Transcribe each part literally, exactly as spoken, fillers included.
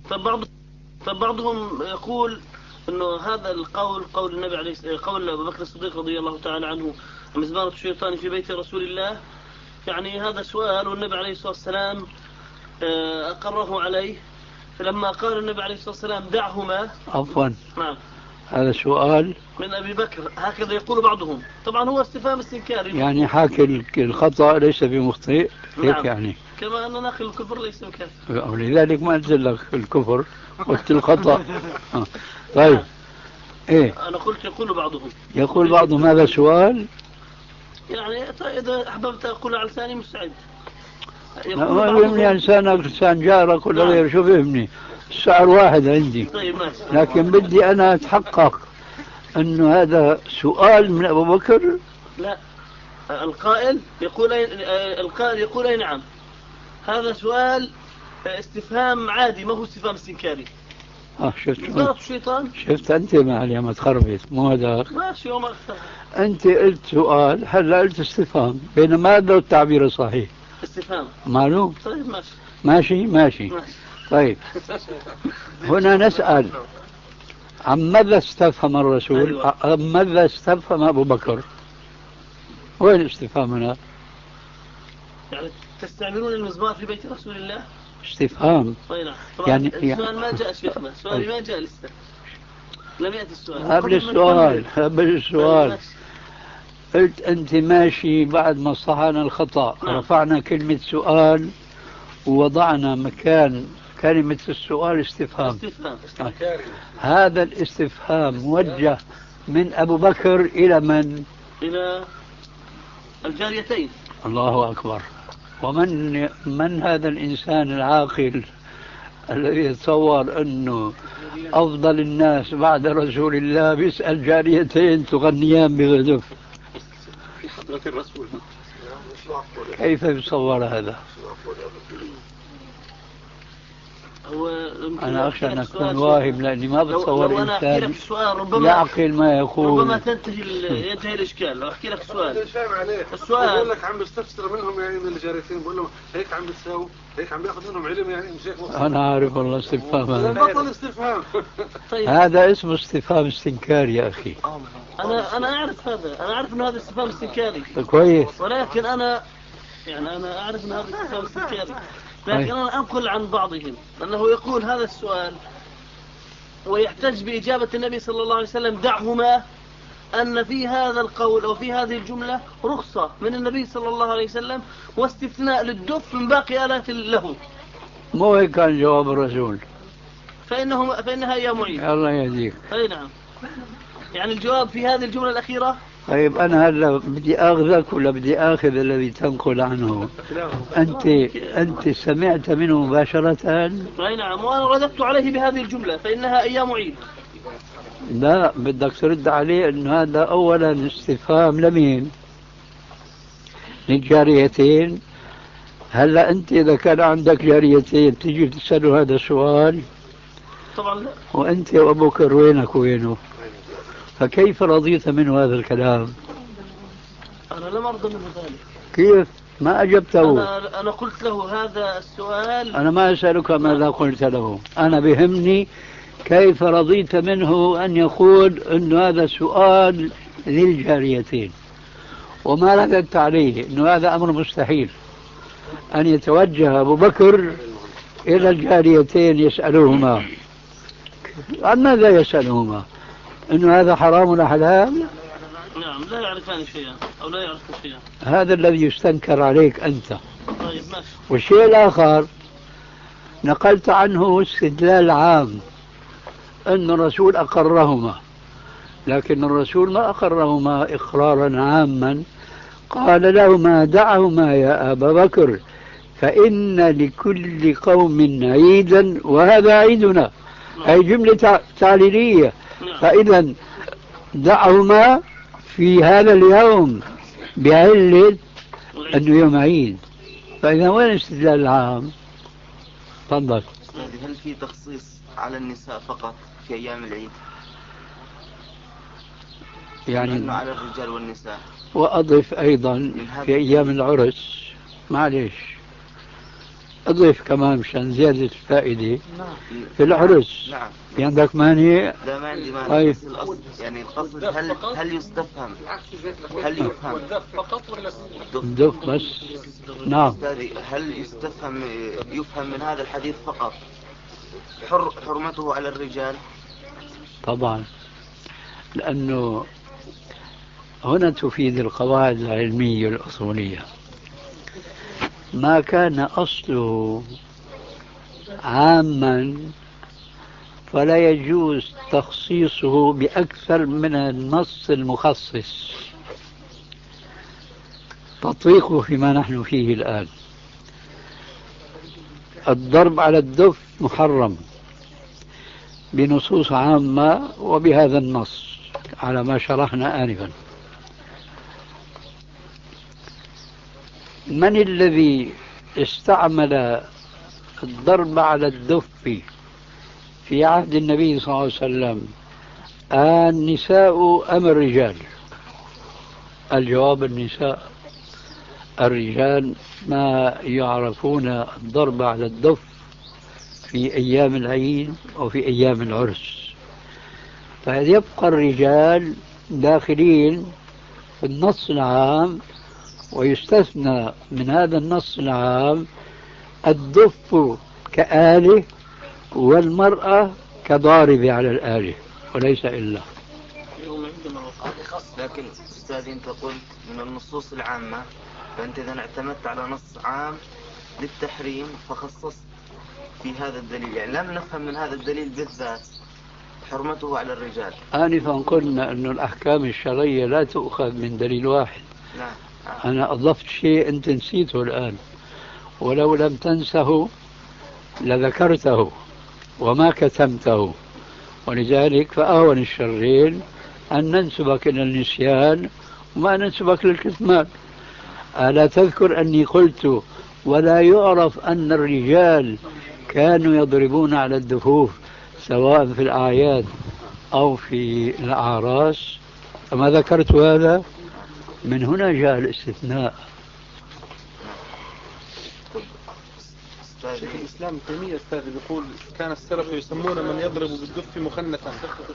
فبعض فبعضهم يقول انه هذا القول قول النبي عليه قول ابو بكر الصديق رضي الله تعالى عنه: مزمارة الشيطان في بيت رسول الله. يعني هذا سؤال والنبي عليه الصلاة والسلام أقره عليه، فلما قال النبي عليه الصلاة والسلام دعهما. عفوا. نعم. هذا سؤال من أبي بكر، هكذا يقول بعضهم. طبعا هو استفهام استنكاري، يعني حاكي الخطأ ليس بمخطئ. نعم. هيك يعني كما أن ناقل الكفر ليس بكافر، ولذلك ما أنزل لك الكفر قلت الخطأ. طيب. إيه أنا قلت يقول بعضهم يقول بعضهم هذا سؤال. يعني إذا أحببت أقول على لساني مستعد. ما يهمني لسانك لسان جارك ولا غير، شو بيهمني، السعر واحد عندي. طيب ماشي. لكن بدي أنا أتحقق أنه هذا سؤال من أبو بكر. لا، القائل يقول القائل يقول أي نعم. هذا سؤال استفهام عادي، ما هو استفهام استنكاري. اه شفت الشيطان. شفت أنت ما علي ما تخربط، مو هذاك. ماشي يوم أنت قلت سؤال، هلا قلت استفهام، بينما هذا التعبير الصحيح استفهام. معلوم. طيب ماشي ماشي ماشي, ماشي. طيب هنا نسأل عن ماذا استفهم الرسول؟ أيوة. عن ماذا استفهم أبو بكر؟ وين الاستفهام هنا؟ يعني تستعملون المزمار في بيت رسول الله؟ استفهام. طيب. يعني السؤال ما جاء شيخنا، السؤال ما جاء لسه، لم يأتي السؤال. قبل السؤال قبل السؤال قلت أنت ماشي بعد ما صحنا الخطأ. نعم. رفعنا كلمة سؤال ووضعنا مكان كلمة السؤال استفهام. استفهام. آه. هذا الاستفهام موجه من أبو بكر إلى من؟ إلى الجاريتين. الله أكبر. ومن من هذا الإنسان العاقل الذي يتصور أنه أفضل الناس بعد رسول الله بيسأل جاريتين تغنيان بغدف؟ في حضرة الرسول كيف يتصور هذا؟ هو أنا أخشى أن أكون واهم، لأني ما بتصور لو أنا إنسان السؤال ربما يعقل ما يقول. ربما تنتهي ينتهي الإشكال. لو أحكي لك السؤال مش فاهم عليه. السؤال بقول لك عم بستفسر منهم يعني من الجاريتين، بقول لهم هيك عم بتساوي، هيك عم بياخذ منهم علم يعني مش هيك. أنا عارف والله استفهام هذا. بطل استفهام. طيب. هذا اسمه استفهام استنكار يا أخي. أنا أنا أعرف هذا، أنا أعرف إنه هذا استفهام استنكاري. كويس. ولكن أنا يعني أنا أعرف إن هذا استفهام استنكاري، لكن أنا أنقل عن بعضهم أنه يقول هذا السؤال ويحتج بإجابة النبي صلى الله عليه وسلم دعهما، أن في هذا القول أو في هذه الجملة رخصة من النبي صلى الله عليه وسلم واستثناء للدف من باقي آلات له. مو هيك كان جواب الرسول؟ فإنه فإنها يا معين. الله يهديك. أي نعم. يعني الجواب في هذه الجملة الأخيرة. طيب أنا هلا بدي آخذك ولا بدي آخذ الذي تنقل عنه؟ أنت أنت سمعت منه مباشرة؟ أي نعم، وأنا رددت عليه بهذه الجملة فإنها أيام عيد. لا بدك ترد عليه أنه هذا أولا استفهام لمين؟ للجاريتين. هلا أنت إذا كان عندك جاريتين تيجي تسأله هذا السؤال؟ طبعا لا. وأنت وأبو بكر وينك وينه؟ فكيف رضيت منه هذا الكلام؟ أنا لم أرضى منه ذلك. كيف؟ ما أجبته. أنا, أنا قلت له هذا السؤال. أنا ما أسألك ماذا قلت له، أنا بهمني كيف رضيت منه أن يقول أن هذا سؤال للجاريتين، وما رددت عليه أنه هذا أمر مستحيل أن يتوجه أبو بكر إلى الجاريتين يسألهما. عن ماذا يسألهما؟ أنه هذا حرام ولا حلال؟ نعم، لا يعرفان شيئا أو لا يعرفون شيئا. هذا الذي يستنكر عليك أنت. طيب ماشي. والشيء الآخر نقلت عنه استدلال عام أن الرسول أقرهما، لكن الرسول ما أقرهما إقرارا عاما، قال لهما دعهما يا أبا بكر فإن لكل قوم عيدا وهذا عيدنا. أي جملة تعليلية. فإذا دعهما في هذا اليوم بعلة أنه يوم عيد. فإذا وين الاستدلال العام؟ تفضل. هل في تخصيص على النساء فقط في أيام العيد؟ يعني أنه على الرجال والنساء. وأضف أيضا في أيام العرس. معليش أضيف كمان مشان زيادة الفائدة نعم. في العرس. نعم. في عندك مانع؟ لا ما عندي مانع. طيب. بس الأصل يعني القصد هل هل يستفهم؟ هل يفهم؟ فقط ولا الدف بس؟ نعم. أستاذي هل يستفهم يفهم من هذا الحديث فقط حر حرمته على الرجال؟ طبعا، لأنه هنا تفيد القواعد العلمية الأصولية. ما كان أصله عاما فلا يجوز تخصيصه بأكثر من النص المخصص، تطبيقه فيما نحن فيه الآن. الضرب على الدف محرم بنصوص عامة وبهذا النص على ما شرحنا آنفا. من الذي استعمل الضرب على الدف في عهد النبي صلى الله عليه وسلم؟ النساء أم الرجال؟ الجواب النساء. الرجال ما يعرفون الضرب على الدف في أيام العيد أو في أيام العرس، فيبقى الرجال داخلين في النص العام، ويستثنى من هذا النص العام الدف كآلة والمرأة كضاربة على الآلة وليس إلا. لكن أستاذي أنت قلت من النصوص العامة، فأنت إذا اعتمدت على نص عام للتحريم فخصصت في هذا الدليل، يعني لم نفهم من هذا الدليل بالذات حرمته على الرجال. آنفا قلنا أن الأحكام الشرعية لا تؤخذ من دليل واحد. نعم. أنا أضفت شيء أنت نسيته الآن، ولو لم تنسه لذكرته وما كتمته، ولذلك فأهون الشرين أن ننسبك إلى النسيان وما ننسبك للكتمان. ألا تذكر أني قلت ولا يعرف أن الرجال كانوا يضربون على الدفوف سواء في الأعياد أو في الأعراس؟ أما ذكرت هذا؟ من هنا جاء الاستثناء. شيخ الإسلام تيمية أستاذ بيقول كان السلف يسمون من يضرب بالدف مخنثا.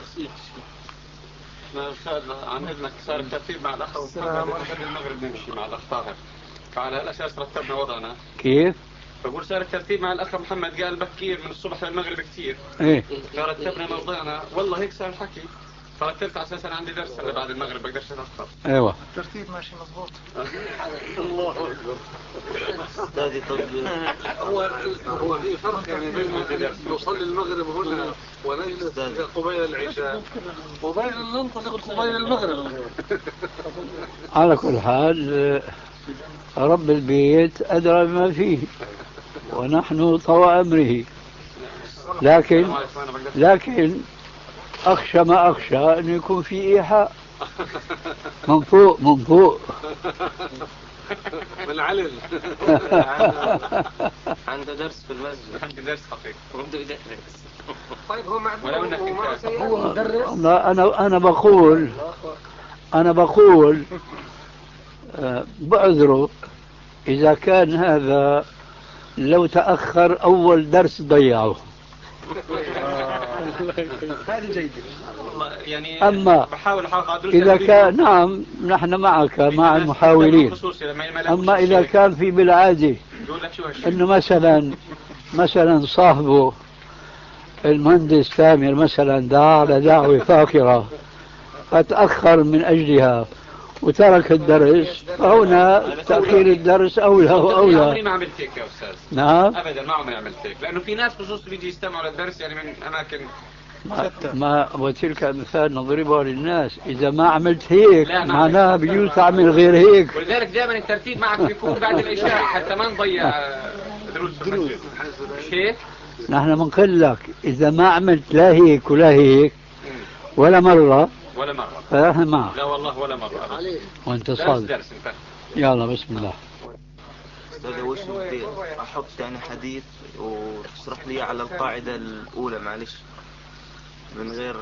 عن إذنك صار الترتيب مع الأخ محمد المغرب نمشي مع الأخ طاهر، فعلى هالأساس رتبنا وضعنا. كيف؟ بقول صار الترتيب مع الأخ محمد قال بكير من الصبح للمغرب كثير. إيه؟ فرتبنا موضعنا، والله هيك صار الحكي، فرتبت على أساس أنا عندي درس اللي بعد المغرب بقدرش أتأخر. أيوة. الترتيب ماشي مضبوط. الله أكبر. أستاذي طب هو هو في فرق يعني بين نصلي المغرب هنا ونجلس قبيل العشاء قبيل ننطلق قبيل المغرب. على كل حال رب البيت أدرى بما فيه ونحن طوى أمره، لكن لكن أخشى ما أخشى أن يكون في إيحاء من فوق من فوق من علل. عنده درس في المسجد، عنده درس حقيقي وبده يدرس. طيب هو معذور هو مدرس. أنا أنا بقول أنا بقول بعذره إذا كان هذا لو تأخر أول درس ضيعه. هذه جيدة. يعني أما بحاول إذا كان نعم نحن معك مع المحاولين. أما إذا كان في بالعادة إنه مثلا مثلا صاحبه المهندس تامر مثلا دعا على دعوة فاخرة فتأخر من أجلها وترك الدرس، فهنا تأخير الدرس أولى وأولى. عمري ما عملت هيك يا أستاذ. نعم. أبدا ما عمري عملت هيك، لأنه في ناس خصوصا بيجي يستمعوا للدرس يعني من أماكن ما, ما وتلك مثال نضربها للناس. إذا ما عملت هيك معناها بيجوز تعمل غير هيك. ولذلك دائما الترتيب معك بيكون بعد العشاء حتى ما نضيع دروس في المسجد. مش هيك؟ نحن بنقول لك إذا ما عملت لا هيك ولا هيك ولا مرة ولا مرة فنحن معك. لا والله ولا مرة. وأنت صادق. يلا بسم الله. أستاذ وش بدي أحط يعني حديث وتشرح لي على القاعدة الأولى معلش من غير.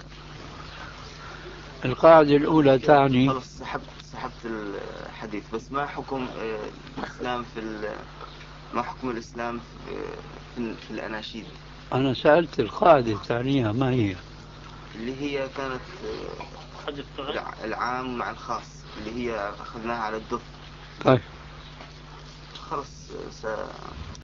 القاعدة الأولى تعني خلص سحبت سحبت الحديث، بس ما حكم الإسلام في ما حكم الإسلام في, في, في الأناشيد؟ أنا سألت القاعدة الثانية ما هي؟ اللي هي كانت حد الفعل الع- العام مع الخاص، اللي هي أخذناها على الدف. طيب خلص س...